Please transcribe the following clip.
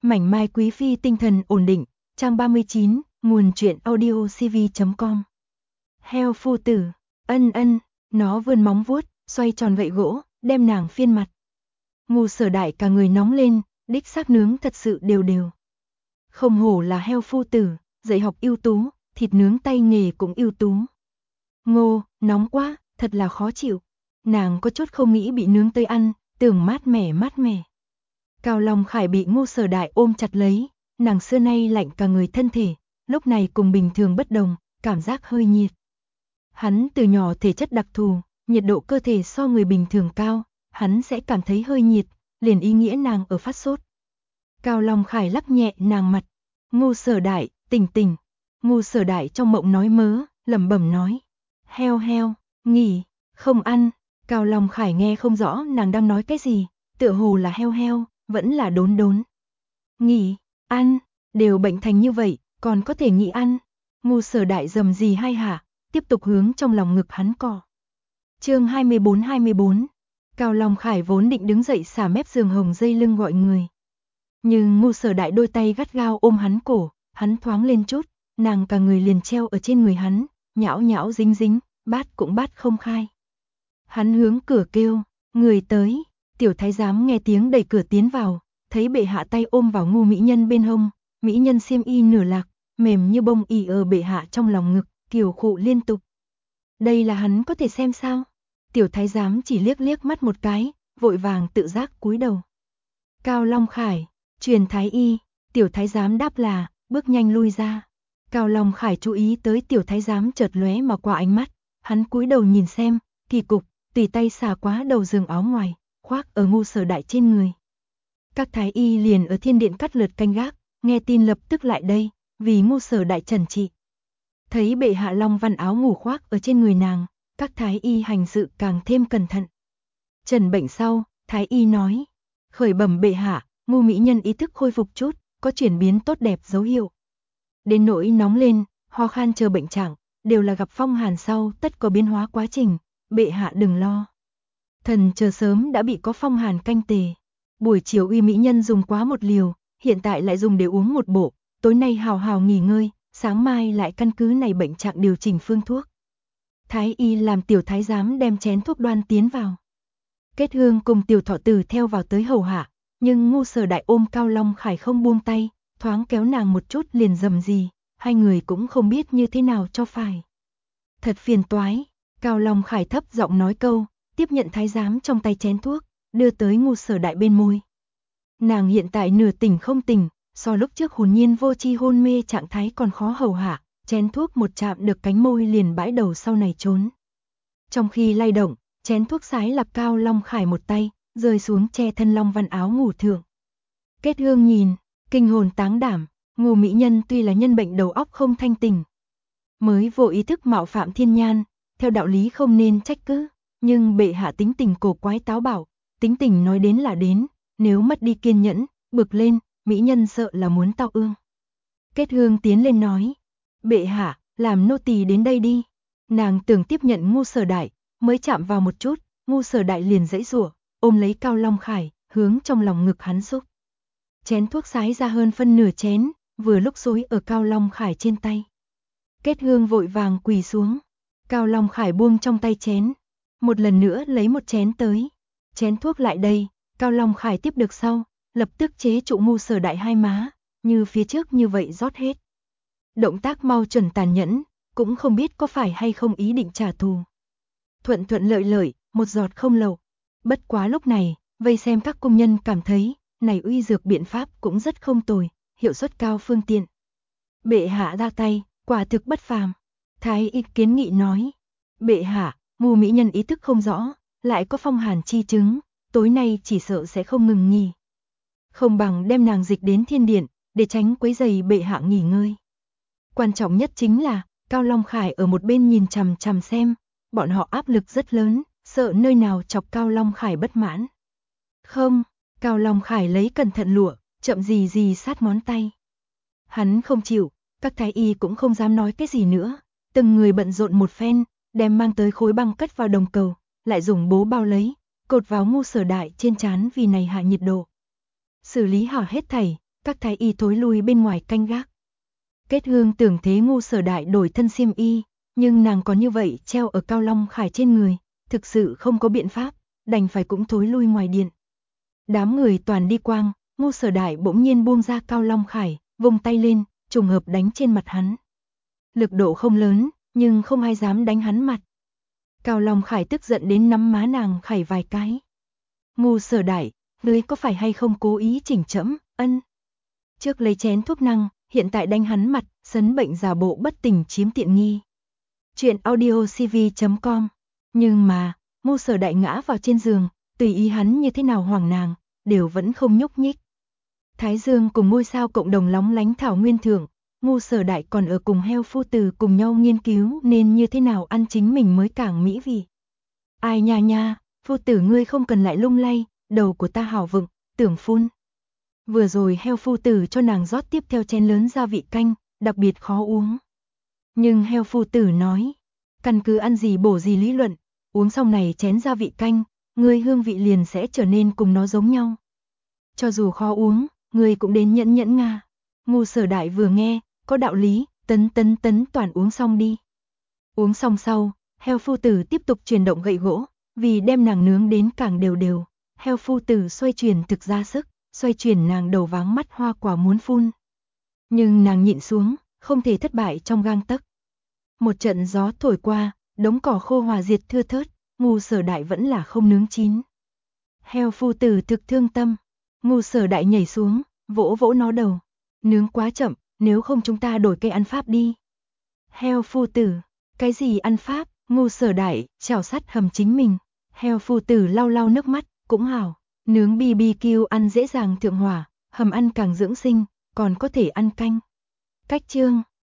Mảnh mai quý phi tinh thần ổn định, trang 39, nguồn truyện audio cv.com. Heo phu tử, nó vươn móng vuốt, xoay tròn gậy gỗ, đem nàng phiên mặt. Ngu Sở Đại cả người nóng lên, đích xác nướng thật sự đều đều. Không hổ là heo phu tử, dạy học ưu tú, thịt nướng tay nghề cũng ưu tú. Ngô, nóng quá, thật là khó chịu. Nàng có chút không nghĩ bị nướng tới ăn, tưởng mát mẻ mát mẻ. Cao Long Khải bị Ngu Sở Đại ôm chặt lấy, nàng xưa nay lạnh cả người thân thể, lúc này cùng bình thường bất đồng, cảm giác hơi nhiệt. Hắn từ nhỏ thể chất đặc thù, nhiệt độ cơ thể so người bình thường cao, hắn sẽ cảm thấy hơi nhiệt, liền ý nghĩa nàng ở phát sốt. Cao Long Khải lắc nhẹ nàng mặt, Ngu Sở Đại, tỉnh tỉnh. Ngu Sở Đại trong mộng nói mớ, lẩm bẩm nói, heo heo, nghỉ, không ăn. Cao Long Khải nghe không rõ nàng đang nói cái gì, tựa hồ là heo heo, vẫn là đốn đốn. Nghỉ, ăn, đều bệnh thành như vậy, còn có thể nghỉ ăn. Ngu Sở Đại rầm rì hai hả, tiếp tục hướng trong lòng ngực hắn cọ. Chương 24, Cao Long Khải vốn định đứng dậy xả mép giường hồng dây lưng gọi người. Nhưng Ngu Sở Đại đôi tay gắt gao ôm hắn cổ, hắn thoáng lên chút, nàng cả người liền treo ở trên người hắn, nhão nhão dính dính, bát cũng bát không khai. Hắn hướng cửa kêu, người tới. Tiểu thái giám nghe tiếng đẩy cửa tiến vào, thấy bệ hạ tay ôm vào Ngu mỹ nhân bên hông, mỹ nhân xiêm y nửa lạc, mềm như bông y ở bệ hạ trong lòng ngực, kiều khụ liên tục. Đây là hắn có thể xem sao? Tiểu thái giám chỉ liếc liếc mắt một cái, vội vàng tự giác cúi đầu. Cao Long Khải, truyền thái y. Tiểu thái giám đáp là, bước nhanh lui ra. Cao Long Khải chú ý tới tiểu thái giám chợt lóe mà qua ánh mắt, hắn cúi đầu nhìn xem, kỳ cục, tùy tay xả quá đầu giường áo ngoài, khoác ở Ngu Sở Đại trên người. Các thái y liền ở thiên điện cắt lượt canh gác, nghe tin lập tức lại đây, vì Ngu Sở Đại trần trị. Thấy bệ hạ long văn áo ngủ khoác ở trên người nàng, các thái y hành sự càng thêm cẩn thận. Trần bệnh sau, thái y nói, khởi bẩm bệ hạ, Ngu mỹ nhân ý thức khôi phục chút, có chuyển biến tốt đẹp dấu hiệu. Đến nỗi nóng lên, ho khan chờ bệnh trạng, đều là gặp phong hàn sau tất có biến hóa quá trình, bệ hạ đừng lo. Thần chờ sớm đã bị có phong hàn canh tề. Buổi chiều uy mỹ nhân dùng quá một liều, hiện tại lại dùng để uống một bộ, tối nay hào hào nghỉ ngơi, sáng mai lại căn cứ này bệnh trạng điều chỉnh phương thuốc. Thái y làm tiểu thái giám đem chén thuốc đoan tiến vào. Kết Hương cùng tiểu thọ tử theo vào tới hầu hạ, nhưng Ngu Sở Đại ôm Cao Long Khải không buông tay, thoáng kéo nàng một chút liền rầm rì, hai người cũng không biết như thế nào cho phải. Thật phiền toái, Cao Long Khải thấp giọng nói câu, tiếp nhận thái giám trong tay chén thuốc, đưa tới Ngu Sở Đại bên môi. Nàng hiện tại nửa tỉnh không tỉnh, so lúc trước hồn nhiên vô tri hôn mê trạng thái còn khó hầu hạ, chén thuốc một chạm được cánh môi liền bãi đầu sau này trốn. Trong khi lay động, chén thuốc sái lặp Cao Long Khải một tay, rơi xuống che thân long văn áo ngủ thượng. Kết Hương nhìn, kinh hồn táng đảm, Ngu mỹ nhân tuy là nhân bệnh đầu óc không thanh tỉnh, mới vô ý thức mạo phạm thiên nhan, theo đạo lý không nên trách cứ, nhưng bệ hạ tính tình cổ quái táo bạo, tính tình nói đến là đến, nếu mất đi kiên nhẫn, bực lên, mỹ nhân sợ là muốn tao ương. Kết Hương tiến lên nói, bệ hạ, làm nô tỳ đến đây đi. Nàng tưởng tiếp nhận Ngu Sở Đại, mới chạm vào một chút, Ngu Sở Đại liền giãy giụa, ôm lấy Cao Long Khải, hướng trong lòng ngực hắn xúc. Chén thuốc sái ra hơn phân nửa chén, vừa lúc xối ở Cao Long Khải trên tay. Kết Hương vội vàng quỳ xuống, Cao Long Khải buông trong tay chén, một lần nữa lấy một chén tới. Chén thuốc lại đây, Cao Long Khải tiếp được sau, lập tức chế trụ Ngu Sở Đại hai má, như phía trước như vậy rót hết. Động tác mau chuẩn tàn nhẫn, cũng không biết có phải hay không ý định trả thù. Thuận thuận lợi lợi, một giọt không lậu. Bất quá lúc này, vây xem các công nhân cảm thấy, này uy dược biện pháp cũng rất không tồi, hiệu suất cao phương tiện. Bệ hạ ra tay, quả thực bất phàm. Thái y kiến nghị nói, bệ hạ, Ngu mỹ nhân ý thức không rõ, lại có phong hàn chi chứng, tối nay chỉ sợ sẽ không ngừng nghỉ. Không bằng đem nàng dịch đến thiên điện, để tránh quấy rầy bệ hạ nghỉ ngơi. Quan trọng nhất chính là, Cao Long Khải ở một bên nhìn chằm chằm xem, bọn họ áp lực rất lớn, sợ nơi nào chọc Cao Long Khải bất mãn. Không, Cao Long Khải lấy cẩn thận lụa, chậm gì gì sát ngón tay. Hắn không chịu, các thái y cũng không dám nói cái gì nữa, từng người bận rộn một phen, đem mang tới khối băng cất vào đồng cầu, lại dùng bố bao lấy, cột vào Ngu Sở Đại trên trán vì này hạ nhiệt độ. Xử lý hảo hết thảy, Các thái y thối lui bên ngoài canh gác. Kết Hương tưởng thế Ngu Sở Đại đổi thân xiêm y, nhưng nàng có như vậy treo ở Cao Long Khải trên người, thực sự không có biện pháp, đành phải cũng thối lui ngoài điện. Đám người toàn đi quang, Ngu Sở Đại bỗng nhiên buông ra Cao Long Khải, vung tay lên, trùng hợp đánh trên mặt hắn. Lực độ không lớn, nhưng không ai dám đánh hắn mặt. Cao Long Khải tức giận đến nắm má nàng khảy vài cái. Ngu Sở Đại, ngươi có phải hay không cố ý chỉnh trẫm? Ân. Trước lấy chén thuốc năng, hiện tại đánh hắn mặt, sấn bệnh giả bộ bất tỉnh chiếm tiện nghi. Chuyện audiocv.com. Nhưng mà, Ngu Sở Đại ngã vào trên giường, tùy ý hắn như thế nào hoảng nàng, đều vẫn không nhúc nhích. Thái dương cùng ngôi sao cộng đồng lóng lánh thảo nguyên thượng, Ngu Sở Đại còn ở cùng heo phu tử cùng nhau nghiên cứu nên như thế nào ăn chính mình mới càng mỹ vị. Ai nha nha, phu tử ngươi không cần lại lung lay, đầu của ta hảo vựng, tưởng phun. Vừa rồi heo phu tử cho nàng rót tiếp theo chén lớn gia vị canh, đặc biệt khó uống. Nhưng heo phu tử nói, căn cứ ăn gì bổ gì lý luận, uống xong này chén gia vị canh, ngươi hương vị liền sẽ trở nên cùng nó giống nhau. Cho dù khó uống, ngươi cũng đến nhẫn nhẫn nga. Ngu Sở Đại vừa nghe, có đạo lý, tấn toàn uống xong đi. Uống xong sau, heo phu tử tiếp tục chuyển động gậy gỗ, vì đem nàng nướng đến càng đều đều. Heo phu tử xoay chuyển thực ra sức, xoay chuyển nàng đầu váng mắt hoa quả muốn phun. Nhưng nàng nhịn xuống, không thể thất bại trong gang tấc. Một trận gió thổi qua, đống cỏ khô hòa diệt thưa thớt, Ngu Sở Đại vẫn là không nướng chín. Heo phu tử thực thương tâm, Ngu Sở Đại nhảy xuống, vỗ vỗ nó đầu. Nướng quá chậm, nếu không chúng ta đổi cây ăn pháp đi. Heo phu tử, cái gì ăn pháp? Ngu Sở Đại chảo sắt hầm chính mình. Heo phu tử lau lau nước mắt, cũng hảo. Nướng BBQ ăn dễ dàng thượng hỏa, hầm ăn càng dưỡng sinh, còn có thể ăn canh. Cách chương